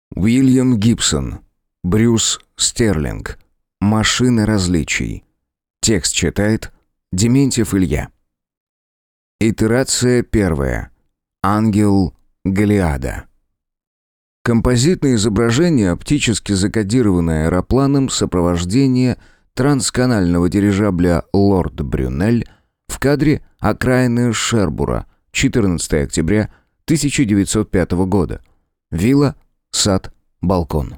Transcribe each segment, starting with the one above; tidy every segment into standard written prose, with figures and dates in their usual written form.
Уильям Гибсон. Брюс Стерлинг. Машины различий. Текст читает Дементьев Илья. Итерация первая. Ангел Голиада. Композитное изображение, оптически закодированное аэропланом сопровождения трансканального дирижабля «Лорд Брюнель» в кадре окраины Шербура, 14 октября 1905 года. Вилла, сад, балкон.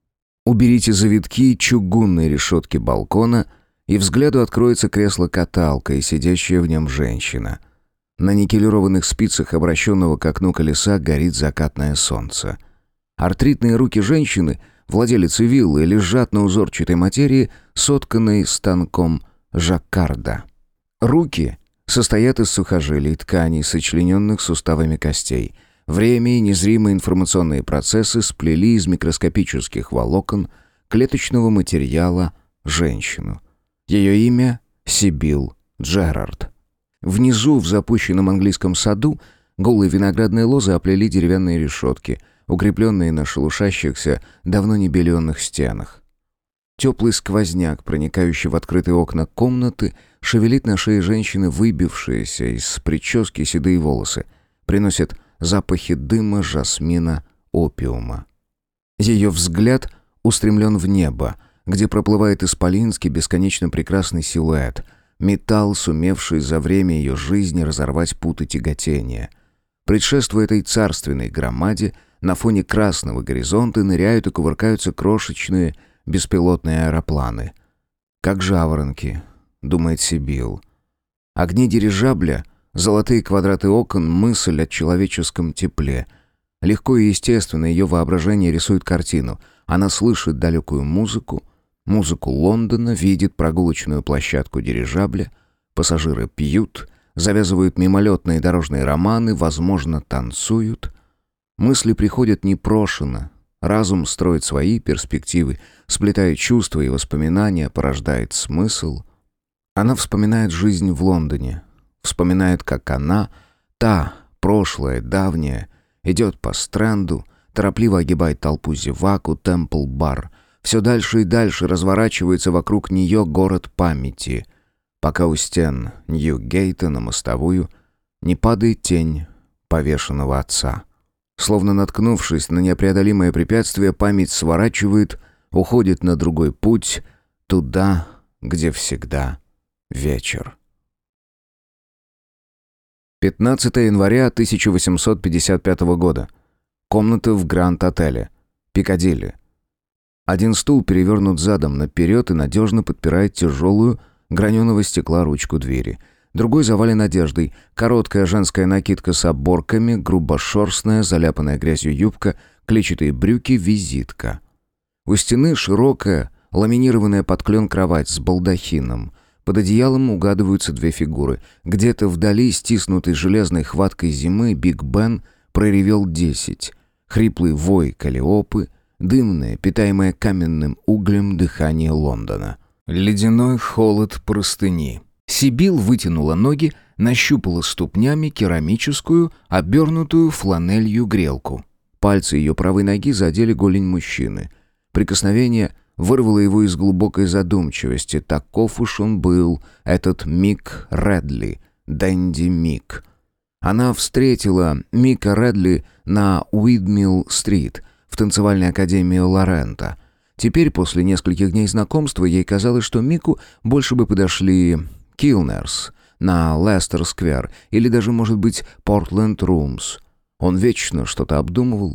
Уберите завитки чугунной решетки балкона, и взгляду откроется кресло-каталка и сидящая в нем женщина. На никелированных спицах обращенного к окну колеса горит закатное солнце. Артритные руки женщины, владелицы виллы, лежат на узорчатой материи, сотканной станком жаккарда. Руки состоят из сухожилий, тканей, сочлененных суставами костей. Время и незримые информационные процессы сплели из микроскопических волокон клеточного материала женщину. Ее имя — Сибил Джерард. Внизу, в запущенном английском саду, голые виноградные лозы оплели деревянные решетки, укрепленные на шелушащихся, давно не беленных стенах. Теплый сквозняк, проникающий в открытые окна комнаты, шевелит на шее женщины выбившиеся из прически седые волосы, приносит запахи дыма, жасмина, опиума. Ее взгляд устремлен в небо, где проплывает исполинский, бесконечно прекрасный силуэт, металл, сумевший за время ее жизни разорвать путы тяготения. Предшествуя этой царственной громаде, на фоне красного горизонта ныряют и кувыркаются крошечные беспилотные аэропланы. «Как жаворонки», — думает Сибил. Огни дирижабля, золотые квадраты окон, мысль о человеческом тепле. Легко и естественно ее воображение рисует картину. Она слышит далекую музыку Лондона, видит прогулочную площадку дирижабля. Пассажиры пьют, завязывают мимолетные дорожные романы, возможно, танцуют. Мысли приходят непрошено. Разум строит свои перспективы, сплетает чувства и воспоминания, порождает смысл. Она вспоминает жизнь в Лондоне. Вспоминает, как она, та, прошлое, давняя, идет по Стрэнду, торопливо огибает толпу зевак у Темпл-бар. Все дальше и дальше разворачивается вокруг нее город памяти, пока у стен Нью-Гейта на мостовую не падает тень повешенного отца. Словно наткнувшись на непреодолимое препятствие, память сворачивает, уходит на другой путь, туда, где всегда вечер. 15 января 1855 года. Комната в Гранд-отеле. Пикадилли. Один стул перевернут задом наперед и надежно подпирает тяжелую, граненого стекла ручку двери. Другой завален одеждой. Короткая женская накидка с оборками, грубошерстная, заляпанная грязью юбка, клетчатые брюки, визитка. У стены широкая, ламинированная под клен кровать с балдахином. Под одеялом угадываются две фигуры. Где-то вдали, стиснутый железной хваткой зимы, Биг Бен проревел 10. Хриплый вой Каллиопы, дымное, питаемое каменным углем дыхание Лондона. Ледяной холод простыни. Сибил вытянула ноги, нащупала ступнями керамическую, обернутую фланелью грелку. Пальцы ее правой ноги задели голень мужчины. Прикосновение вырвало его из глубокой задумчивости. Таков уж он был, этот Мик Редли, Дэнди Мик. Она встретила Мика Редли на Уидмилл-стрит, в танцевальной академии Лорента. Теперь, после нескольких дней знакомства, ей казалось, что Мику больше бы подошли Килнерс на Лестер-сквер или даже, может быть, Портленд-румс. Он вечно что-то обдумывал,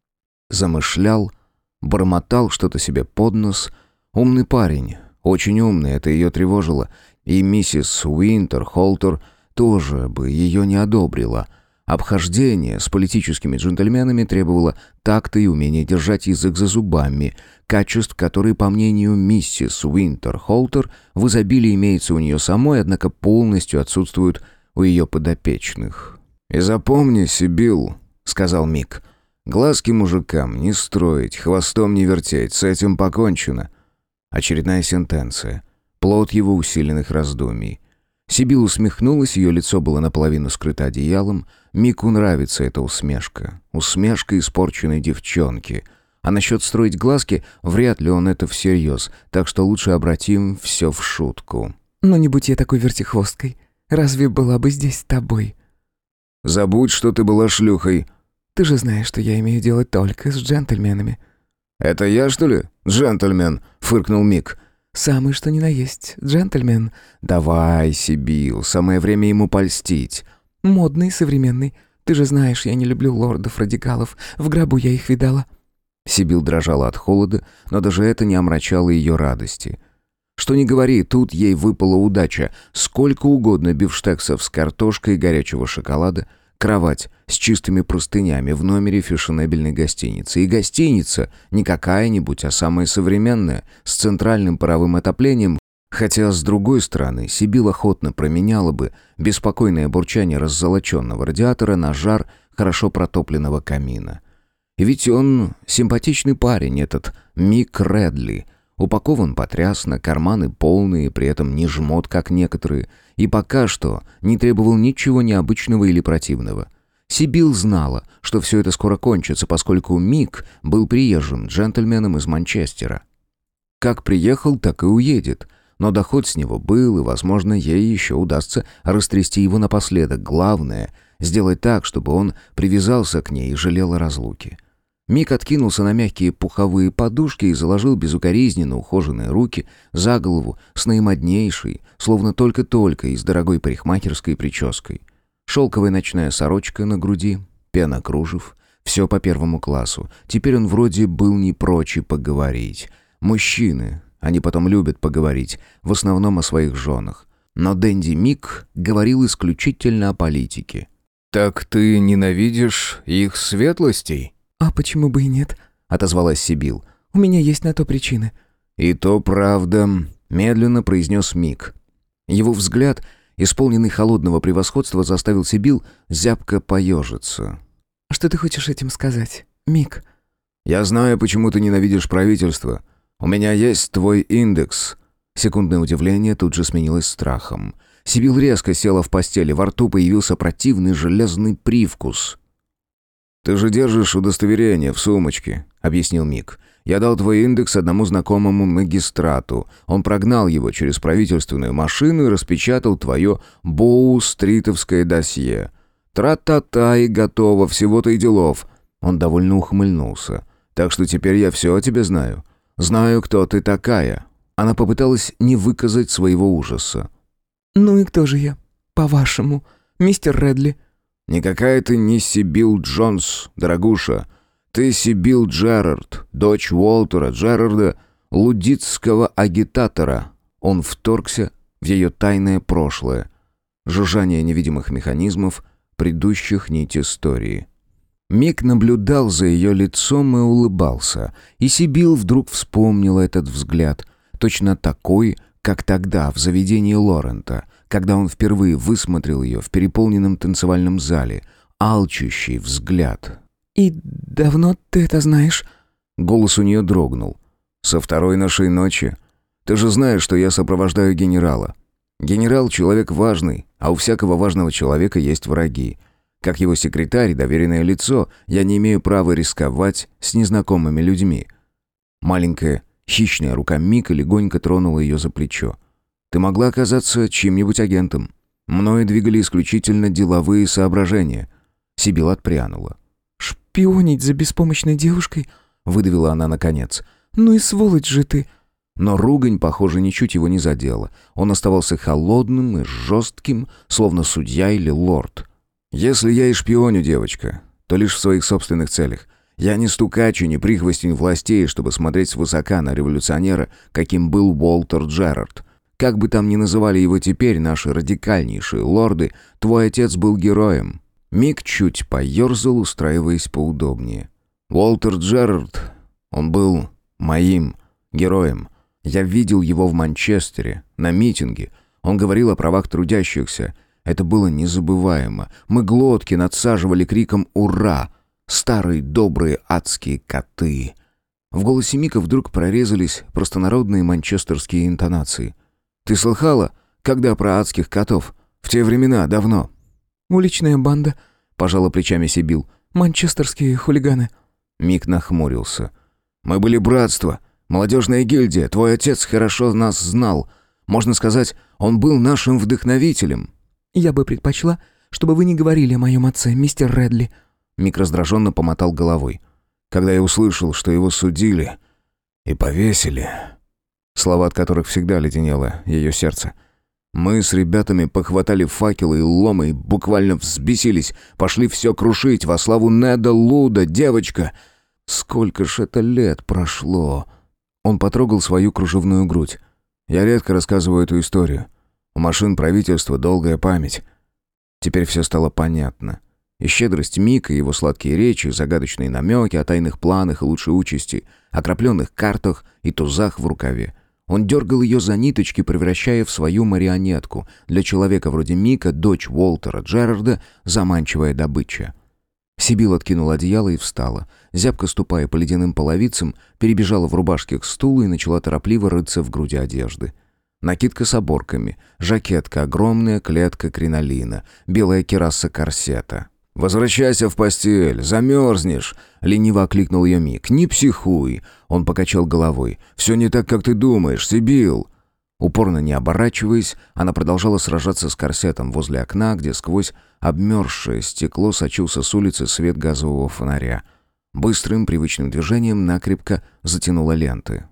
замышлял, бормотал что-то себе под нос. Умный парень, очень умный, это ее тревожило. И миссис Уинтерхолтер тоже бы ее не одобрила. Обхождение с политическими джентльменами требовало такта и умения держать язык за зубами, качеств, которые, по мнению миссис Уинтерхолтер, в изобилии имеются у нее самой, однако полностью отсутствуют у ее подопечных. «И запомни, Сибил», — сказал Мик, — «глазки мужикам не строить, хвостом не вертеть, с этим покончено». Очередная сентенция, плод его усиленных раздумий. Сибил усмехнулась, ее лицо было наполовину скрыто одеялом. Мику нравится эта усмешка. Усмешка испорченной девчонки. А насчет строить глазки, вряд ли он это всерьез, так что лучше обратим все в шутку. «Ну не будь я такой вертихвосткой. Разве была бы здесь с тобой?» «Забудь, что ты была шлюхой». «Ты же знаешь, что я имею дело только с джентльменами». «Это я, что ли, джентльмен?» — фыркнул Мик. «Самый что ни на есть, джентльмен». «Давай, Сибил, самое время ему польстить». «Модный, современный. Ты же знаешь, я не люблю лордов-радикалов. В гробу я их видала». Сибил дрожала от холода, но даже это не омрачало ее радости. Что ни говори, тут ей выпала удача. Сколько угодно бифштексов с картошкой и горячего шоколада, кровать с чистыми простынями в номере фешенебельной гостиницы. И гостиница не какая-нибудь, а самая современная, с центральным паровым отоплением. Хотя, с другой стороны, Сибил охотно променяла бы беспокойное бурчание раззолоченного радиатора на жар хорошо протопленного камина. И ведь он симпатичный парень, этот Мик Редли. Упакован потрясно, карманы полные, при этом не жмот, как некоторые, и пока что не требовал ничего необычного или противного. Сибил знала, что все это скоро кончится, поскольку Мик был приезжим джентльменом из Манчестера. Как приехал, так и уедет. Но доход с него был, и, возможно, ей еще удастся растрясти его напоследок. Главное — сделать так, чтобы он привязался к ней и жалел о разлуке. Мик откинулся на мягкие пуховые подушки и заложил безукоризненно ухоженные руки за голову с наимоднейшей, словно только-только из дорогой парикмахерской прической. Шелковая ночная сорочка на груди, пена кружев, все по первому классу. Теперь он вроде был не прочь и поговорить. Мужчины, они потом любят поговорить, в основном о своих женах. Но Дэнди Мик говорил исключительно о политике. «Так ты ненавидишь их светлостей?» «А почему бы и нет?» — отозвалась Сибил. «У меня есть на то причины». «И то правда», — медленно произнес Мик. Его взгляд, исполненный холодного превосходства, заставил Сибил зябко поежиться. «Что ты хочешь этим сказать, Мик?» «Я знаю, почему ты ненавидишь правительство. У меня есть твой индекс». Секундное удивление тут же сменилось страхом. Сибил резко села в постели, во рту появился противный железный привкус. «Ты же держишь удостоверение в сумочке», — объяснил Мик. «Я дал твой индекс одному знакомому магистрату. Он прогнал его через правительственную машину и распечатал твое боу-стритовское досье. Тра-та-та, и готово, всего-то и делов». Он довольно ухмыльнулся. «Так что теперь я все о тебе знаю. Знаю, кто ты такая». Она попыталась не выказать своего ужаса. «Ну и кто же я, по-вашему, мистер Редли?» «Никакая ты не Сибил Джонс, дорогуша. Ты Сибил Джерард, дочь Уолтера Джерарда, лудитского агитатора». Он вторгся в ее тайное прошлое. Жужжание невидимых механизмов, предыдущих нить истории. Мик наблюдал за ее лицом и улыбался. И Сибил вдруг вспомнила этот взгляд. Точно такой, как тогда, в заведении Лорента, когда он впервые высмотрел ее в переполненном танцевальном зале. Алчущий взгляд. «И давно ты это знаешь?» Голос у нее дрогнул. «Со второй нашей ночи. Ты же знаешь, что я сопровождаю генерала. Генерал — человек важный, а у всякого важного человека есть враги. Как его секретарь и доверенное лицо, я не имею права рисковать с незнакомыми людьми». Маленькая, хищная рука Мика легонько тронула ее за плечо. «Ты могла оказаться чьим-нибудь агентом. Мною двигали исключительно деловые соображения». Сибил отпрянула. «Шпионить за беспомощной девушкой?» — выдавила она наконец. «Ну и сволочь же ты!» Но ругань, похоже, ничуть его не задела. Он оставался холодным и жестким, словно судья или лорд. «Если я и шпионю, девочка, то лишь в своих собственных целях. Я не стукач и не прихвостень властей, чтобы смотреть свысока на революционера, каким был Уолтер Джерард. Как бы там ни называли его теперь наши радикальнейшие лорды, твой отец был героем». Мик чуть поерзал, устраиваясь поудобнее. «Уолтер Джерард, он был моим героем. Я видел его в Манчестере, на митинге. Он говорил о правах трудящихся. Это было незабываемо. Мы глотки надсаживали криком «Ура!» Старые добрые адские коты». В голосе Мика вдруг прорезались простонародные манчестерские интонации. «Ты слыхала, когда про адских котов? В те времена, давно». «Уличная банда», — пожала плечами Сибил. «Манчестерские хулиганы». Мик нахмурился. Мы были братство, молодежная гильдия, твой отец хорошо нас знал. Можно сказать, он был нашим вдохновителем». «Я бы предпочла, чтобы вы не говорили о моем отце, мистер Редли». Мик раздраженно помотал головой. «Когда я услышал, что его судили и повесили...» Слова, от которых всегда леденело ее сердце. «Мы с ребятами похватали факелы и ломы и буквально взбесились, пошли все крушить во славу Неда Луда, девочка! Сколько ж это лет прошло!» Он потрогал свою кружевную грудь. «Я редко рассказываю эту историю. У машин правительства долгая память». Теперь все стало понятно. И щедрость Мика, его сладкие речи, загадочные намеки о тайных планах и лучшей участи, окропленных картах и тузах в рукаве. Он дергал ее за ниточки, превращая в свою марионетку. Для человека вроде Мика, дочь Уолтера Джерарда, заманчивая добыча. Сибил откинула одеяло и встала. Зябко ступая по ледяным половицам, перебежала в рубашке к стулу и начала торопливо рыться в груди одежды. Накидка с оборками, жакетка, огромная клетка кринолина, белая кираса корсета. «Возвращайся в постель, замерзнешь!» — лениво окликнул ее Мик. «Не психуй!» — он покачал головой. «Все не так, как ты думаешь, Сибил!» Упорно не оборачиваясь, она продолжала сражаться с корсетом возле окна, где сквозь обмерзшее стекло сочился с улицы свет газового фонаря. Быстрым, привычным движением накрепко затянула ленты.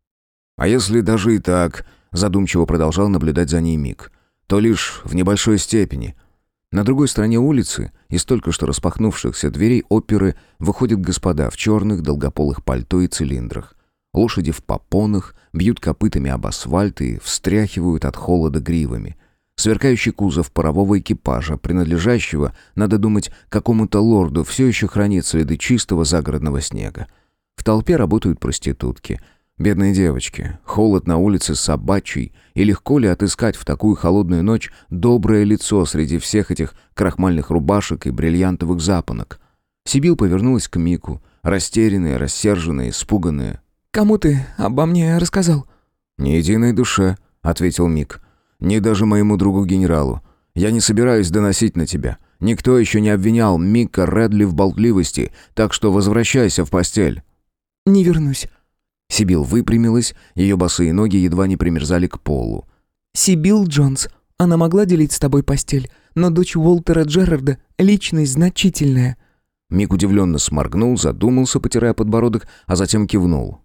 «А если даже и так...» — задумчиво продолжал наблюдать за ней Мик. «То лишь в небольшой степени...» На другой стороне улицы, из только что распахнувшихся дверей оперы, выходят господа в черных долгополых пальто и цилиндрах. Лошади в попонах бьют копытами об асфальт и встряхивают от холода гривами. Сверкающий кузов парового экипажа, принадлежащего, надо думать, какому-то лорду, все еще хранит следы чистого загородного снега. В толпе работают проститутки. Бедные девочки, холод на улице собачий, и легко ли отыскать в такую холодную ночь доброе лицо среди всех этих крахмальных рубашек и бриллиантовых запонок? Сибил повернулась к Мику, растерянная, рассерженная, испуганная. «Кому ты обо мне рассказал?» «Ни единой душе», — ответил Мик. «Ни даже моему другу-генералу. Я не собираюсь доносить на тебя. Никто еще не обвинял Мика Редли в болтливости, так что возвращайся в постель». «Не вернусь». Сибил выпрямилась, ее босые ноги едва не примерзали к полу. «Сибил Джонс, она могла делить с тобой постель, но дочь Уолтера Джерарда — личность значительная». Мик удивленно сморгнул, задумался, потирая подбородок, а затем кивнул.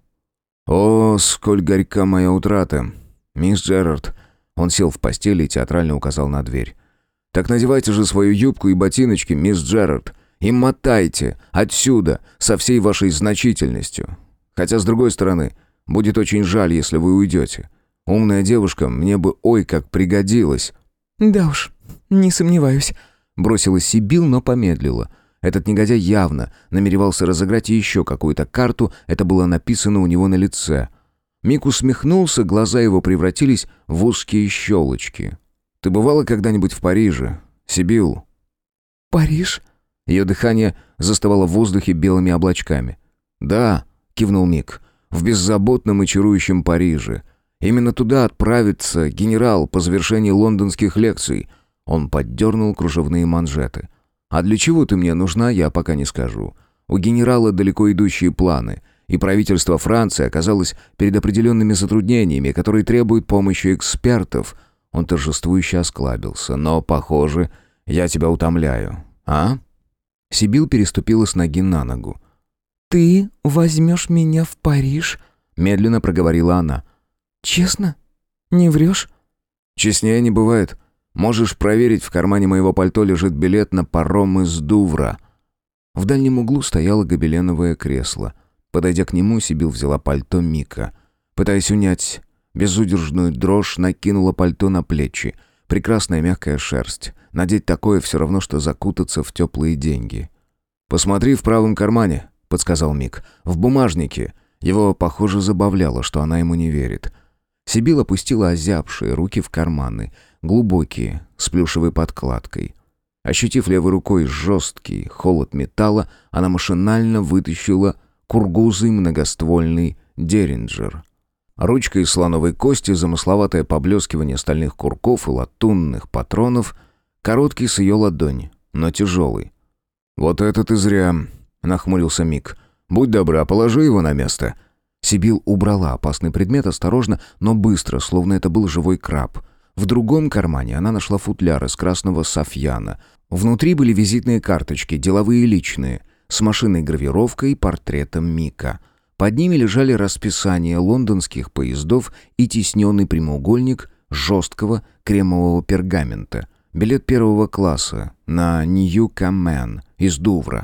«О, сколь горька моя утрата! Мисс Джерард!» Он сел в постели и театрально указал на дверь. «Так надевайте же свою юбку и ботиночки, мисс Джерард, и мотайте отсюда со всей вашей значительностью. Хотя, с другой стороны, будет очень жаль, если вы уйдете. Умная девушка мне бы ой как пригодилась». «Да уж, не сомневаюсь», — бросила Сибил, но помедлила. Этот негодяй явно намеревался разыграть еще какую-то карту, это было написано у него на лице. Мик усмехнулся, глаза его превратились в узкие щелочки. «Ты бывала когда-нибудь в Париже, Сибил?» «Париж?» Ее дыхание застывало в воздухе белыми облачками. «Да», — кивнул Мик, — «в беззаботном и чарующем Париже. Именно туда отправится генерал по завершении лондонских лекций». Он поддернул кружевные манжеты. «А для чего ты мне нужна, я пока не скажу. У генерала далеко идущие планы, и правительство Франции оказалось перед определенными затруднениями, которые требуют помощи экспертов». Он торжествующе осклабился. «Но, похоже, я тебя утомляю. А?» Сибил переступила с ноги на ногу. «Ты возьмешь меня в Париж?» — медленно проговорила она. «Честно? Не врешь?» «Честнее не бывает. Можешь проверить, в кармане моего пальто лежит билет на паром из Дувра». В дальнем углу стояло гобеленовое кресло. Подойдя к нему, Сибил взяла пальто Мика. Пытаясь унять безудержную дрожь, накинула пальто на плечи. Прекрасная мягкая шерсть. Надеть такое все равно, что закутаться в теплые деньги. «Посмотри в правом кармане», — подсказал Мик. «В бумажнике». Его, похоже, забавляло, что она ему не верит. Сибил опустила озябшие руки в карманы, глубокие, с плюшевой подкладкой. Ощутив левой рукой жесткий холод металла, она машинально вытащила кургузый многоствольный Деринджер. Ручка из слоновой кости, замысловатое поблескивание стальных курков и латунных патронов, короткий с ее ладонь, но тяжелый. «Вот это ты зря», — нахмурился Мик. Будь добра, положи его на место». Сибил убрала опасный предмет осторожно, но быстро, словно это был живой краб. В другом кармане она нашла футляр из красного софьяна. Внутри были визитные карточки, деловые и личные, с машинной гравировкой и портретом Мика. Под ними лежали расписания лондонских поездов и тисненный прямоугольник жесткого кремового пергамента. Билет первого класса на Нью-Камен из Дувра.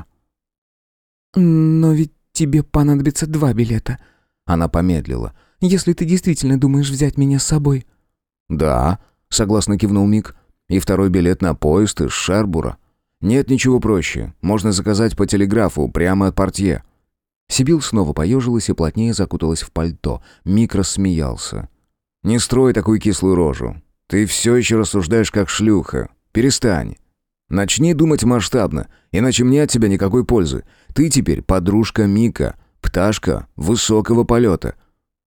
«Но ведь тебе понадобится 2 билета». Она помедлила. «Если ты действительно думаешь взять меня с собой». «Да», — согласно кивнул Мик. «И второй билет на поезд из Шербура. Нет ничего проще. Можно заказать по телеграфу, прямо от портье». Сибил снова поежилась и плотнее закуталась в пальто. Мик рассмеялся. «Не строй такую кислую рожу. Ты все еще рассуждаешь как шлюха. Перестань. Начни думать масштабно, иначе мне от тебя никакой пользы. Ты теперь подружка Мика, пташка высокого полета».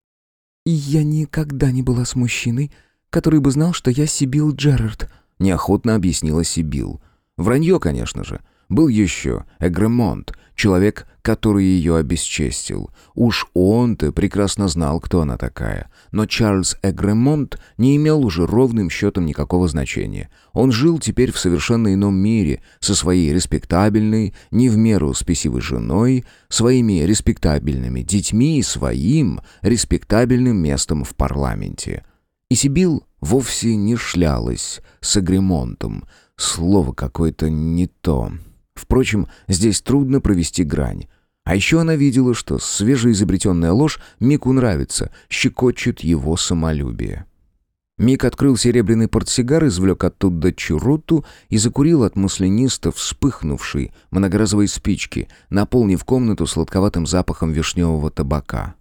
«Я никогда не была с мужчиной, который бы знал, что я Сибил Джерард», — неохотно объяснила Сибил. Вранье, конечно же. Был еще Эгремонт, человек, который ее обесчестил. Уж он-то прекрасно знал, кто она такая. Но Чарльз Эгремонт не имел уже ровным счетом никакого значения. Он жил теперь в совершенно ином мире, со своей респектабельной, не в меру спесивой женой, своими респектабельными детьми и своим респектабельным местом в парламенте. И Сибил вовсе не шлялась с Эгремонтом. Слово какое-то не то. Впрочем, здесь трудно провести грань. А еще она видела, что свежеизобретенная ложь Мику нравится, щекочет его самолюбие. Мик открыл серебряный портсигар, извлек оттуда чуруту и закурил от маслянисто вспыхнувшей многоразовой спички, наполнив комнату сладковатым запахом вишневого табака.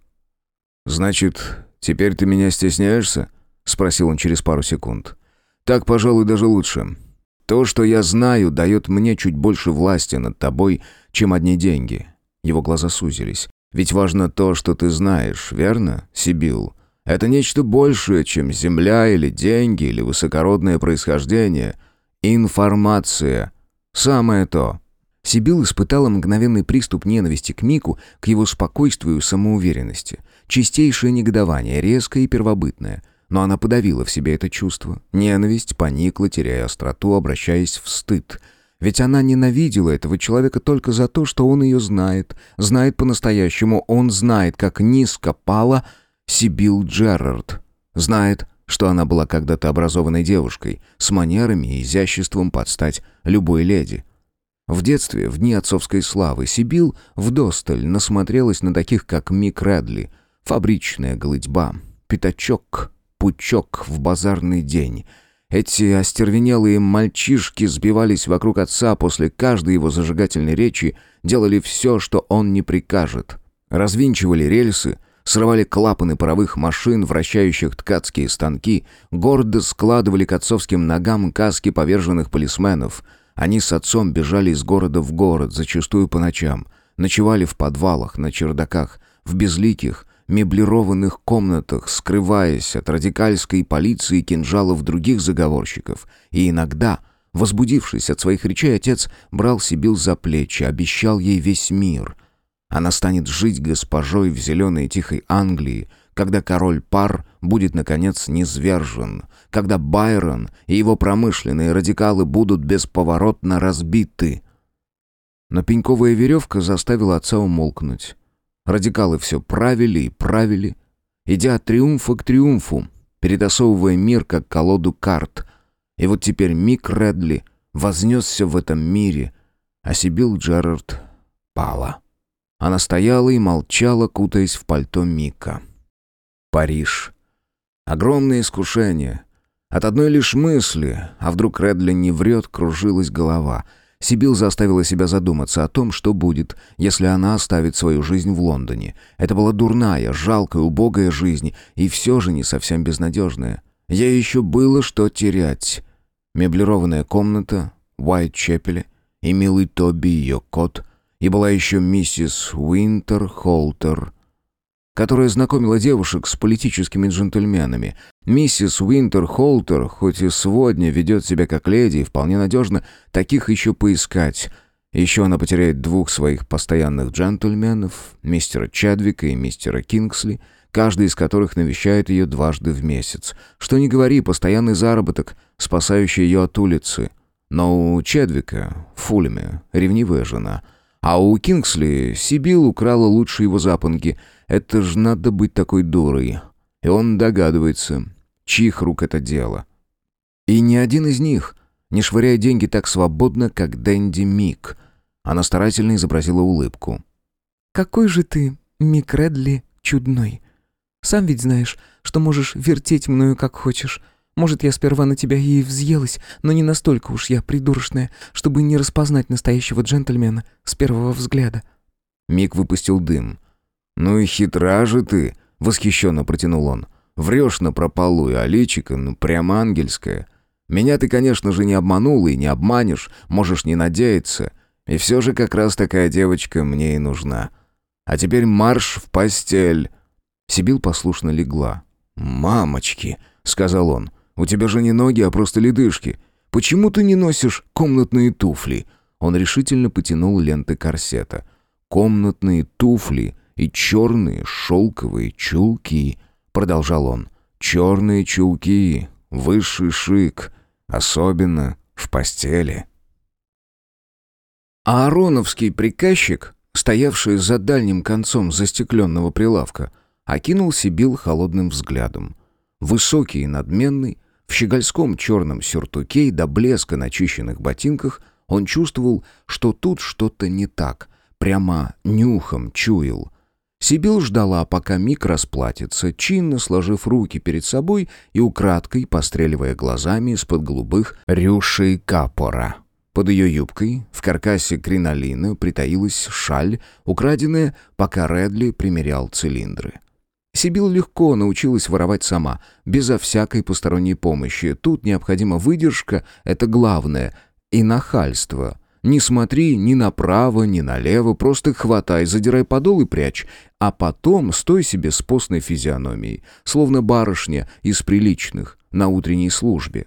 «Значит, теперь ты меня стесняешься?» — спросил он через пару секунд. «Так, пожалуй, даже лучше. То, что я знаю, дает мне чуть больше власти над тобой, чем одни деньги». Его глаза сузились. «Ведь важно то, что ты знаешь, верно, Сибил? Это нечто большее, чем земля или деньги, или высокородное происхождение. Информация. Самое то». Сибил испытала мгновенный приступ ненависти к Мику, к его спокойствию и самоуверенности. Чистейшее негодование, резкое и первобытное. Но она подавила в себе это чувство. Ненависть поникла, теряя остроту, обращаясь в стыд. Ведь она ненавидела этого человека только за то, что он ее знает. Знает по-настоящему. Он знает, как низко пала Сибил Джерард. Знает, что она была когда-то образованной девушкой, с манерами и изяществом под стать любой леди. В детстве, в дни отцовской славы, Сибил вдосталь насмотрелась на таких, как Мик Рэдли. Фабричная голытьба, пятачок, пучок в базарный день. Эти остервенелые мальчишки сбивались вокруг отца после каждой его зажигательной речи, делали все, что он не прикажет. Развинчивали рельсы, срывали клапаны паровых машин, вращающих ткацкие станки, гордо складывали к отцовским ногам каски поверженных полисменов. Они с отцом бежали из города в город, зачастую по ночам, ночевали в подвалах, на чердаках, в безликих, меблированных комнатах, скрываясь от радикальской полиции и кинжалов других заговорщиков. И иногда, возбудившись от своих речей, отец брал Сибил за плечи, обещал ей весь мир. Она станет жить госпожой в зеленой тихой Англии, когда король Пар будет, наконец, низвержен, когда Байрон и его промышленные радикалы будут бесповоротно разбиты. Но пеньковая веревка заставила отца умолкнуть. Радикалы все правили и правили, идя от триумфа к триумфу, перетасовывая мир как колоду карт. И вот теперь Мик Рэдли вознесся в этом мире, а Сибил Джерард пала. Она стояла и молчала, кутаясь в пальто Мика. Париж. Огромное искушение. От одной лишь мысли, а вдруг Рэдли не врет, кружилась голова. Сибил заставила себя задуматься о том, что будет, если она оставит свою жизнь в Лондоне. Это была дурная, жалкая, убогая жизнь, и все же не совсем безнадежная. Ей еще было что терять. Меблированная комната в Уайтчепеле, и милый Тоби, ее кот, и была еще миссис Уинтер-Холтер, которая знакомила девушек с политическими джентльменами. Миссис Уинтер-Холтер, хоть и сегодня ведет себя как леди, и вполне надежно, таких еще поискать. Еще она потеряет двух своих постоянных джентльменов, мистера Чадвика и мистера Кингсли, каждый из которых навещает ее дважды в месяц. Что ни говори, постоянный заработок, спасающий ее от улицы. Но у Чадвика, Фульме, ревнивая жена. А у Кингсли Сибил украла лучшие его запонки. Это ж надо быть такой дурой. И он догадывается, чьих рук это дело. И ни один из них не швыряет деньги так свободно, как Дэнди Мик. Она старательно изобразила улыбку. «Какой же ты, Мик Редли, чудной. Сам ведь знаешь, что можешь вертеть мною как хочешь. Может, я сперва на тебя и взъелась, но не настолько уж я придурочная, чтобы не распознать настоящего джентльмена с первого взгляда». Мик выпустил дым. «Ну и хитра же ты!» — восхищенно протянул он. «Врешь напропалую, а личико, ну, прямо ангельское. Меня ты, конечно же, не обманул и не обманешь, можешь не надеяться. И все же как раз такая девочка мне и нужна. А теперь марш в постель!» Сибил послушно легла. «Мамочки!» — сказал он. «У тебя же не ноги, а просто ледышки. Почему ты не носишь комнатные туфли?» Он решительно потянул ленты корсета. «Комнатные туфли и черные шелковые чулки», — продолжал он. «Черные чулки, высший шик, особенно в постели». А Аароновский приказчик, стоявший за дальним концом застекленного прилавка, окинул Сибил холодным взглядом. Высокий и надменный, в щегольском черном сюртуке и до блеска начищенных ботинках, он чувствовал, что тут что-то не так, прямо нюхом чуял. Сибил ждала, пока Мик расплатится, чинно сложив руки перед собой и украдкой постреливая глазами из-под голубых рюшей капора. Под ее юбкой, в каркасе кринолина, притаилась шаль, украденная, пока Редли примерял цилиндры. Сибил легко научилась воровать сама, безо всякой посторонней помощи. Тут необходима выдержка, это главное, и нахальство. Не смотри ни направо, ни налево, просто хватай, задирай подол и прячь, а потом стой себе с постной физиономией, словно барышня из приличных, на утренней службе.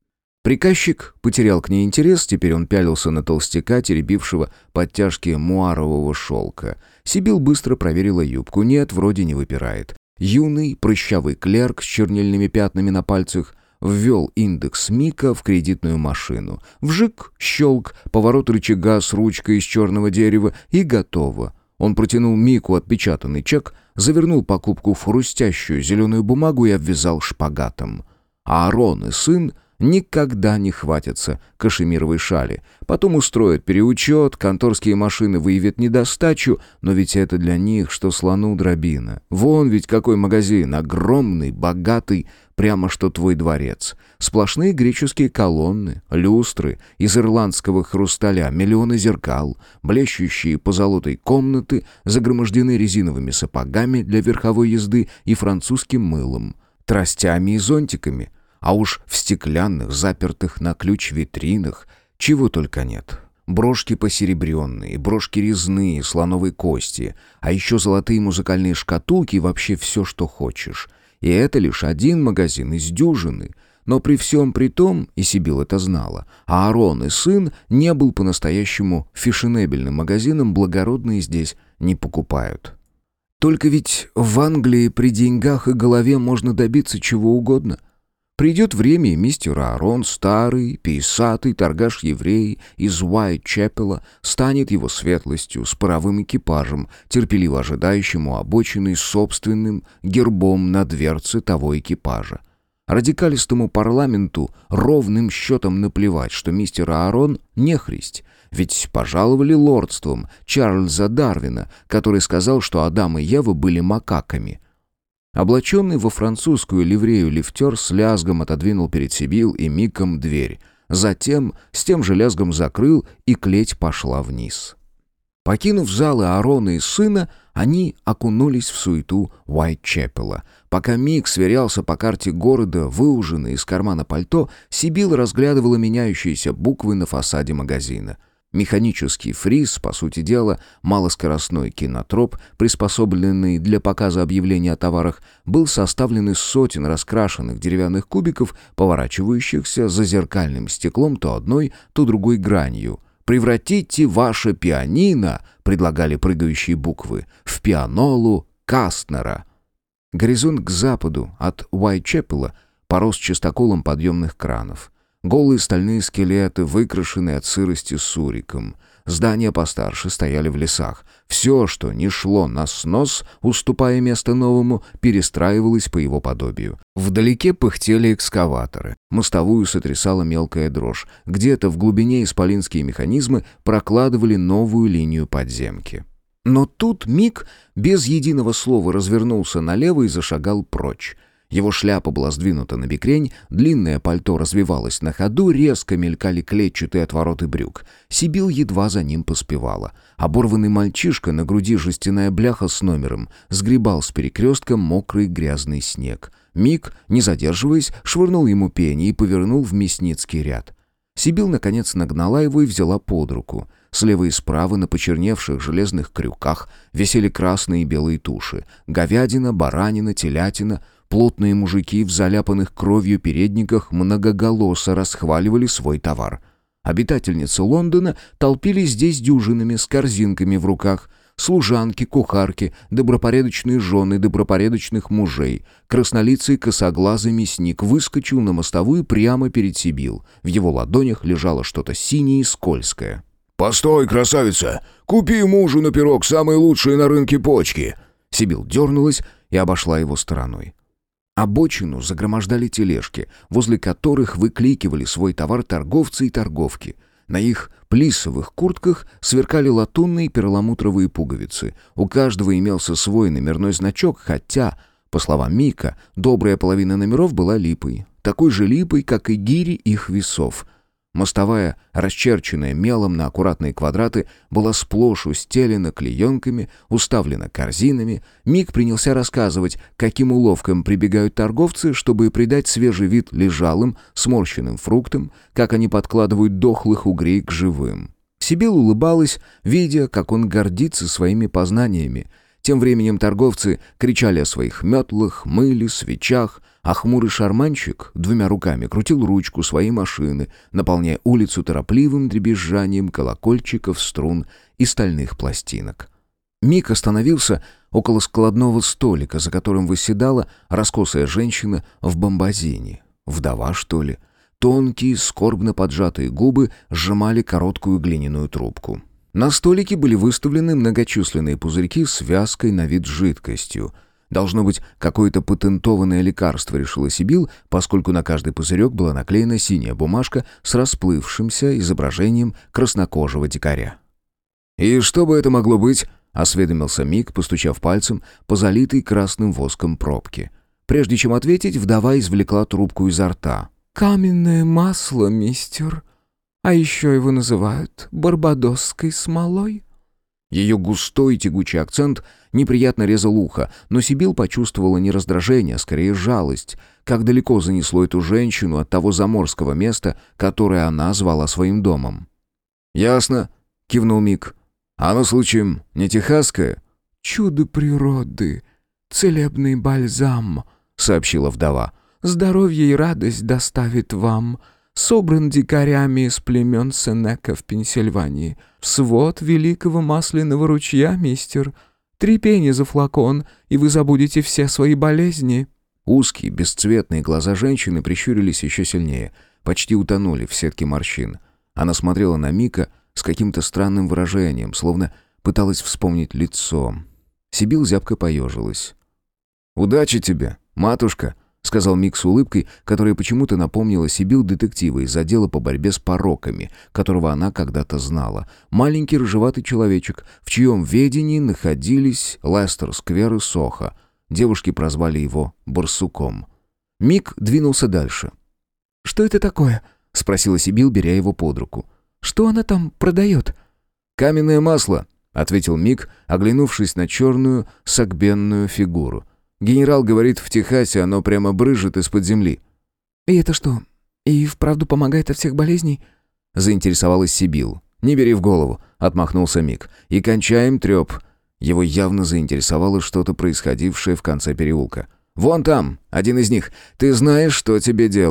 Приказчик потерял к ней интерес, теперь он пялился на толстяка, теребившего подтяжки муарового шелка. Сибил быстро проверила юбку, нет, вроде не выпирает. Юный, прыщавый клерк с чернильными пятнами на пальцах ввел индекс Мика в кредитную машину. Вжик, щелк, поворот рычага с ручкой из черного дерева и готово. Он протянул Мику отпечатанный чек, завернул покупку в хрустящую зеленую бумагу и обвязал шпагатом. А Аарон и сын никогда не хватятся кашемировой шали. Потом устроят переучет, конторские машины выявят недостачу, но ведь это для них, что слону дробина. Вон ведь какой магазин, огромный, богатый, прямо что твой дворец. Сплошные греческие колонны, люстры из ирландского хрусталя, миллионы зеркал, блещущие позолотой комнаты, загромождены резиновыми сапогами для верховой езды и французским мылом, тростями и зонтиками. А уж в стеклянных, запертых на ключ витринах чего только нет. Брошки посеребренные, брошки резные, слоновой кости, а еще золотые музыкальные шкатулки и вообще все, что хочешь. И это лишь один магазин из дюжины. Но при всем при том, и Сибил это знала, Аарон и сын не был по-настоящему фешенебельным магазином, благородные здесь не покупают. Только ведь в Англии при деньгах и голове можно добиться чего угодно. Придет время, и мистер Аарон, старый, пейсатый торгаш-еврей из Уайт-Чепела, станет его светлостью с паровым экипажем, терпеливо ожидающим у обочины собственным гербом на дверце того экипажа. Радикалистому парламенту ровным счетом наплевать, что мистер Аарон нехрист, ведь пожаловали лордством Чарльза Дарвина, который сказал, что Адам и Ева были макаками. Облаченный во французскую ливрею лифтер с лязгом отодвинул перед Сибил и Миком дверь. Затем с тем же лязгом закрыл, и клеть пошла вниз. Покинув залы Аарона и сына, они окунулись в суету Уайт-Чепела. Пока Мик сверялся по карте города, выуженный из кармана пальто, Сибил разглядывала меняющиеся буквы на фасаде магазина. Механический фриз, по сути дела, малоскоростной кинотроп, приспособленный для показа объявлений о товарах, был составлен из сотен раскрашенных деревянных кубиков, поворачивающихся за зеркальным стеклом то одной, то другой гранью. «Превратите ваше пианино», — предлагали прыгающие буквы, «в пианолу Кастнера». Горизонт к западу от Уайтчепела порос частоколом подъемных кранов. Голые стальные скелеты, выкрашенные от сырости суриком. Здания постарше стояли в лесах. Все, что не шло на снос, уступая место новому, перестраивалось по его подобию. Вдалеке пыхтели экскаваторы. Мостовую сотрясала мелкая дрожь. Где-то в глубине исполинские механизмы прокладывали новую линию подземки. Но тут Мик без единого слова развернулся налево и зашагал прочь. Его шляпа была сдвинута на бекрень, длинное пальто развивалось на ходу, резко мелькали клетчатые отвороты брюк. Сибил едва за ним поспевала. Оборванный мальчишка, на груди жестяная бляха с номером, сгребал с перекрестка мокрый грязный снег. Мик, не задерживаясь, швырнул ему пени и повернул в мясницкий ряд. Сибил, наконец, нагнала его и взяла под руку. Слева и справа на почерневших железных крюках висели красные и белые туши. Говядина, баранина, телятина. Плотные мужики в заляпанных кровью передниках многоголосо расхваливали свой товар. Обитательницы Лондона толпились здесь дюжинами с корзинками в руках. Служанки, кухарки, добропорядочные жены добропорядочных мужей. Краснолицый косоглазый мясник выскочил на мостовую прямо перед Сибил. В его ладонях лежало что-то синее и скользкое. «Постой, красавица! Купи мужу на пирог самые лучшие на рынке почки!» Сибил дернулась и обошла его стороной. Обочину загромождали тележки, возле которых выкликивали свой товар торговцы и торговки. На их плисовых куртках сверкали латунные перламутровые пуговицы. У каждого имелся свой номерной значок, хотя, по словам Мика, добрая половина номеров была липой. Такой же липой, как и гири их весов. Мостовая, расчерченная мелом на аккуратные квадраты, была сплошь устелена клеенками, уставлена корзинами. Мик принялся рассказывать, каким уловкам прибегают торговцы, чтобы придать свежий вид лежалым, сморщенным фруктам, как они подкладывают дохлых угрей к живым. Сибил улыбалась, видя, как он гордится своими познаниями. Тем временем торговцы кричали о своих метлах, мыле, свечах, а хмурый шарманщик двумя руками крутил ручку своей машины, наполняя улицу торопливым дребезжанием колокольчиков, струн и стальных пластинок. Мик остановился около складного столика, за которым восседала раскосая женщина в бомбазине. Вдова, что ли? Тонкие, скорбно поджатые губы сжимали короткую глиняную трубку. На столике были выставлены многочисленные пузырьки с вязкой на вид жидкостью. Должно быть, какое-то патентованное лекарство, решила Сибил, поскольку на каждый пузырек была наклеена синяя бумажка с расплывшимся изображением краснокожего дикаря. «И что бы это могло быть?» — осведомился Мик, постучав пальцем по залитой красным воском пробке. Прежде чем ответить, вдова извлекла трубку изо рта. «Каменное масло, мистер. А еще его называют барбадосской смолой». Ее густой тягучий акцент неприятно резал ухо, но Сибил почувствовала не раздражение, а скорее жалость, как далеко занесло эту женщину от того заморского места, которое она звала своим домом. «Ясно», — кивнул Мик. «Оно, случаем, не техасское?» «Чудо природы, целебный бальзам», — сообщила вдова. «Здоровье и радость доставит вам. Собран дикарями из племен Сенека в Пенсильвании. Свод великого масляного ручья, мистер. 3 пенни за флакон, и вы забудете все свои болезни». Узкие, бесцветные глаза женщины прищурились еще сильнее, почти утонули в сетке морщин. Она смотрела на Мика с каким-то странным выражением, словно пыталась вспомнить лицо. Сибил зябко поежилась. «Удачи тебе, матушка», — сказал Мик с улыбкой, которая почему-то напомнила Сибил детектива из отдела по борьбе с пороками, которого она когда-то знала. Маленький рыжеватый человечек, в чьем ведении находились Лестер-сквер и Сохо. Девушки прозвали его Барсуком. Мик двинулся дальше. «Что это такое?» — спросила Сибил, беря его под руку. «Что она там продает?» «Каменное масло», — ответил Мик, оглянувшись на черную согбенную фигуру. «Генерал говорит, в Техасе оно прямо брызжет из-под земли». «И это что, и вправду помогает от всех болезней?» — заинтересовалась Сибил. «Не бери в голову», — отмахнулся Мик. «И кончаем треп». Его явно заинтересовало что-то, происходившее в конце переулка. «Вон там, один из них. Ты знаешь, что тебе делать».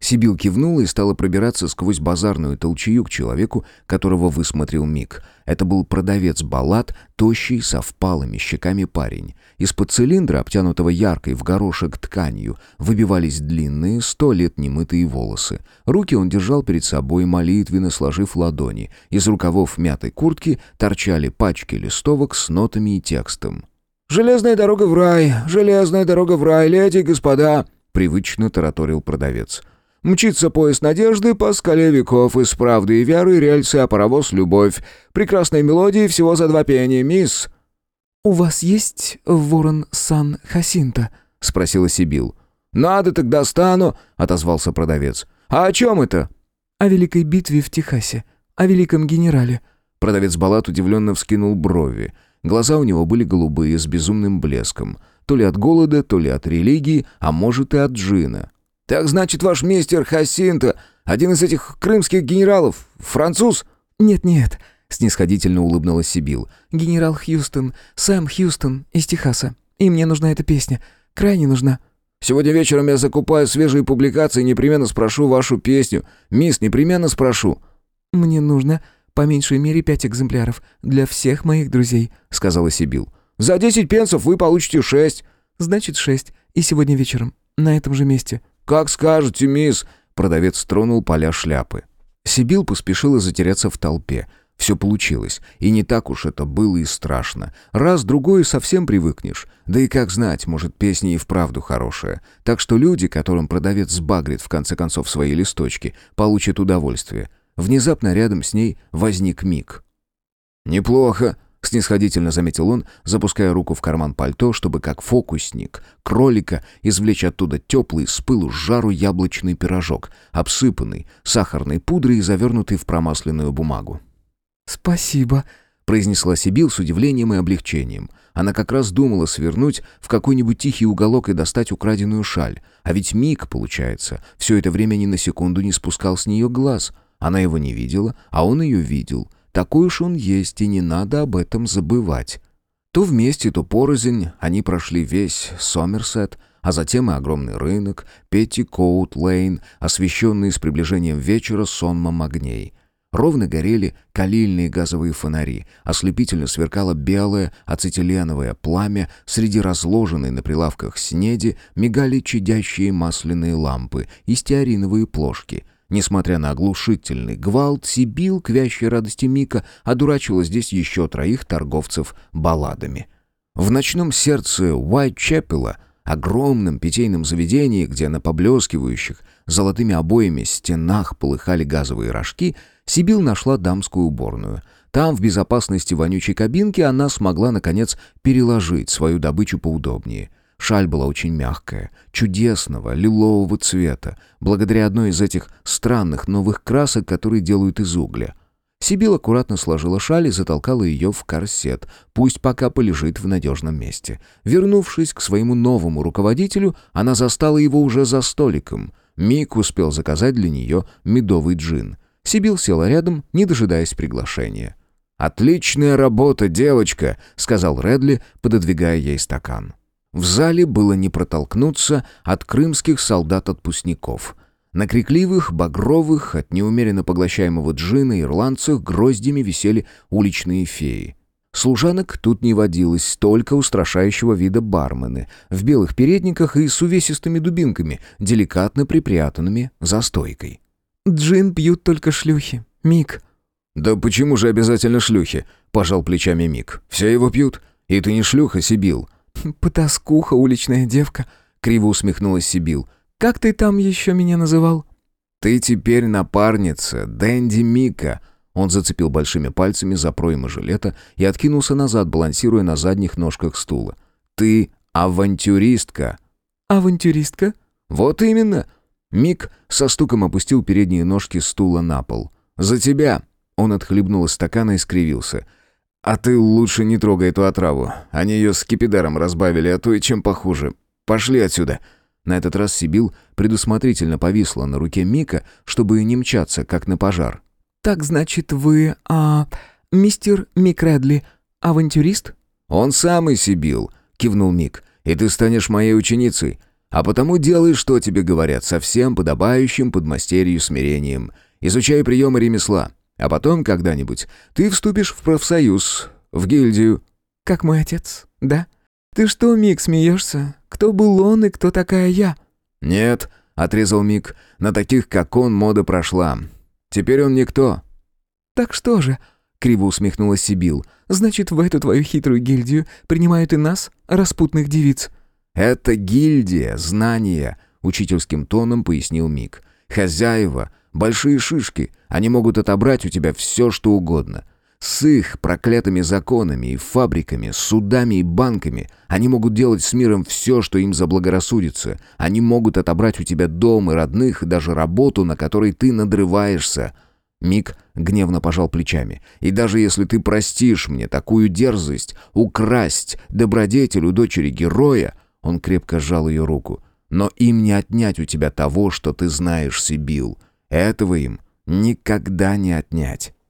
Сибил кивнула и стала пробираться сквозь базарную толчею к человеку, которого высмотрел Мик. Это был продавец баллад, тощий, со впалыми щеками парень. Из-под цилиндра, обтянутого яркой в горошек тканью, выбивались длинные, 100 лет немытые волосы. Руки он держал перед собой, молитвенно сложив ладони. Из рукавов мятой куртки торчали пачки листовок с нотами и текстом. «Железная дорога в рай, железная дорога в рай, леди и господа!» — привычно тараторил продавец. «Мчится поезд надежды по скале веков, из правды и веры рельсы, а паровоз — любовь. Прекрасные мелодии всего за 2 пенни, мисс!» «У вас есть ворон Сан-Хасинто?» — спросила Сибил. «Надо, так достану», — отозвался продавец. «А о чем это?» «О великой битве в Техасе, о великом генерале». Продавец баллад удивленно вскинул брови. Глаза у него были голубые, с безумным блеском. То ли от голода, то ли от религии, а может и от джина. «Так значит, ваш мистер Хасинто, один из этих крымских генералов, француз?» «Нет-нет», — снисходительно улыбнулась Сибил. «Генерал Хьюстон, Сэм Хьюстон из Техаса. И мне нужна эта песня. Крайне нужна». «Сегодня вечером я закупаю свежие публикации и непременно спрошу вашу песню. Мисс, непременно спрошу». «Мне нужно по меньшей мере 5 экземпляров для всех моих друзей», — сказала Сибил. «За 10 пенсов вы получите 6». «Значит, 6. И сегодня вечером. На этом же месте». «Как скажете, мисс». Продавец тронул поля шляпы. Сибил поспешила затеряться в толпе. Все получилось. И не так уж это было и страшно. Раз-другой совсем привыкнешь. Да и как знать, может, песня и вправду хорошая. Так что люди, которым продавец сбагрит в конце концов свои листочки, получат удовольствие. Внезапно рядом с ней возник Мик. «Неплохо», — снисходительно заметил он, запуская руку в карман пальто, чтобы, как фокусник, кролика, извлечь оттуда теплый, с пылу с жару яблочный пирожок, обсыпанный сахарной пудрой и завернутый в промасленную бумагу. «Спасибо», — произнесла Сибил с удивлением и облегчением. Она как раз думала свернуть в какой-нибудь тихий уголок и достать украденную шаль. А ведь Мик, получается, все это время ни на секунду не спускал с нее глаз. Она его не видела, а он ее видел. Такой уж он есть, и не надо об этом забывать. То вместе, то порознь они прошли весь Сомерсет, а затем и огромный рынок, Петтикоут-Лейн, освещенный с приближением вечера сонмом огней. Ровно горели калильные газовые фонари, ослепительно сверкало белое ацетиленовое пламя, среди разложенной на прилавках снеди мигали чадящие масляные лампы и стеариновые плошки. Несмотря на оглушительный гвалт, Сибил, к вящей радости Мика, одурачила здесь еще 3 торговцев балладами. В ночном сердце Уайтчепела, огромном питейном заведении, где на поблескивающих золотыми обоями стенах полыхали газовые рожки, Сибил нашла дамскую уборную. Там, в безопасности вонючей кабинки, она смогла, наконец, переложить свою добычу поудобнее. Шаль была очень мягкая, чудесного, лилового цвета, благодаря одной из этих странных новых красок, которые делают из угля. Сибил аккуратно сложила шаль и затолкала ее в корсет, пусть пока полежит в надежном месте. Вернувшись к своему новому руководителю, она застала его уже за столиком. Мик успел заказать для нее медовый джин. Сибил села рядом, не дожидаясь приглашения. «Отличная работа, девочка», — сказал Редли, пододвигая ей стакан. В зале было не протолкнуться от крымских солдат-отпускников. На крикливых, багровых, от неумеренно поглощаемого джина ирландцах гроздями висели уличные феи. Служанок тут не водилось, только устрашающего вида бармены, в белых передниках и с увесистыми дубинками, деликатно припрятанными за стойкой. «Джин пьют только шлюхи, Мик». «Да почему же обязательно шлюхи?» — пожал плечами Мик. «Все его пьют. И ты не шлюха, Сибил». «Потаскуха, уличная девка», — криво усмехнулась Сибил. «Как ты там еще меня называл?» «Ты теперь напарница Дэнди Мика». Он зацепил большими пальцами за проймы жилета и откинулся назад, балансируя на задних ножках стула. «Ты авантюристка». «Авантюристка?» «Вот именно». Мик со стуком опустил передние ножки стула на пол. «За тебя!» Он отхлебнул из стакана и скривился. «А ты лучше не трогай эту отраву. Они ее скипидаром разбавили, а то и чем похуже. Пошли отсюда!» На этот раз Сибил предусмотрительно повисла на руке Мика, чтобы не мчаться, как на пожар. «Так значит, вы, мистер Мик Редли, авантюрист?» «Он самый, Сибил», — кивнул Мик. «И ты станешь моей ученицей. А потому делай, что тебе говорят, со всем подобающим подмастерью смирением. Изучай приемы ремесла. А потом когда-нибудь ты вступишь в профсоюз, в гильдию». Как мой отец, да? Ты что, Мик, смеешься? Кто был он и кто такая я?» «Нет», — отрезал Мик, — «на таких, как он, мода прошла. Теперь он никто». «Так что же?» — криво усмехнулась Сибил. «Значит, в эту твою хитрую гильдию принимают и нас, распутных девиц?» «Это гильдия, знания», — учительским тоном пояснил Мик. «Хозяева, большие шишки, они могут отобрать у тебя все, что угодно. С их проклятыми законами и фабриками, судами и банками они могут делать с миром все, что им заблагорассудится. Они могут отобрать у тебя дом и родных, и даже работу, на которой ты надрываешься». Мик гневно пожал плечами. «И даже если ты простишь мне такую дерзость, украсть добродетель у дочери героя...» Он крепко сжал ее руку. «Но им не отнять у тебя того, что ты знаешь, Сибил. Этого им никогда не отнять».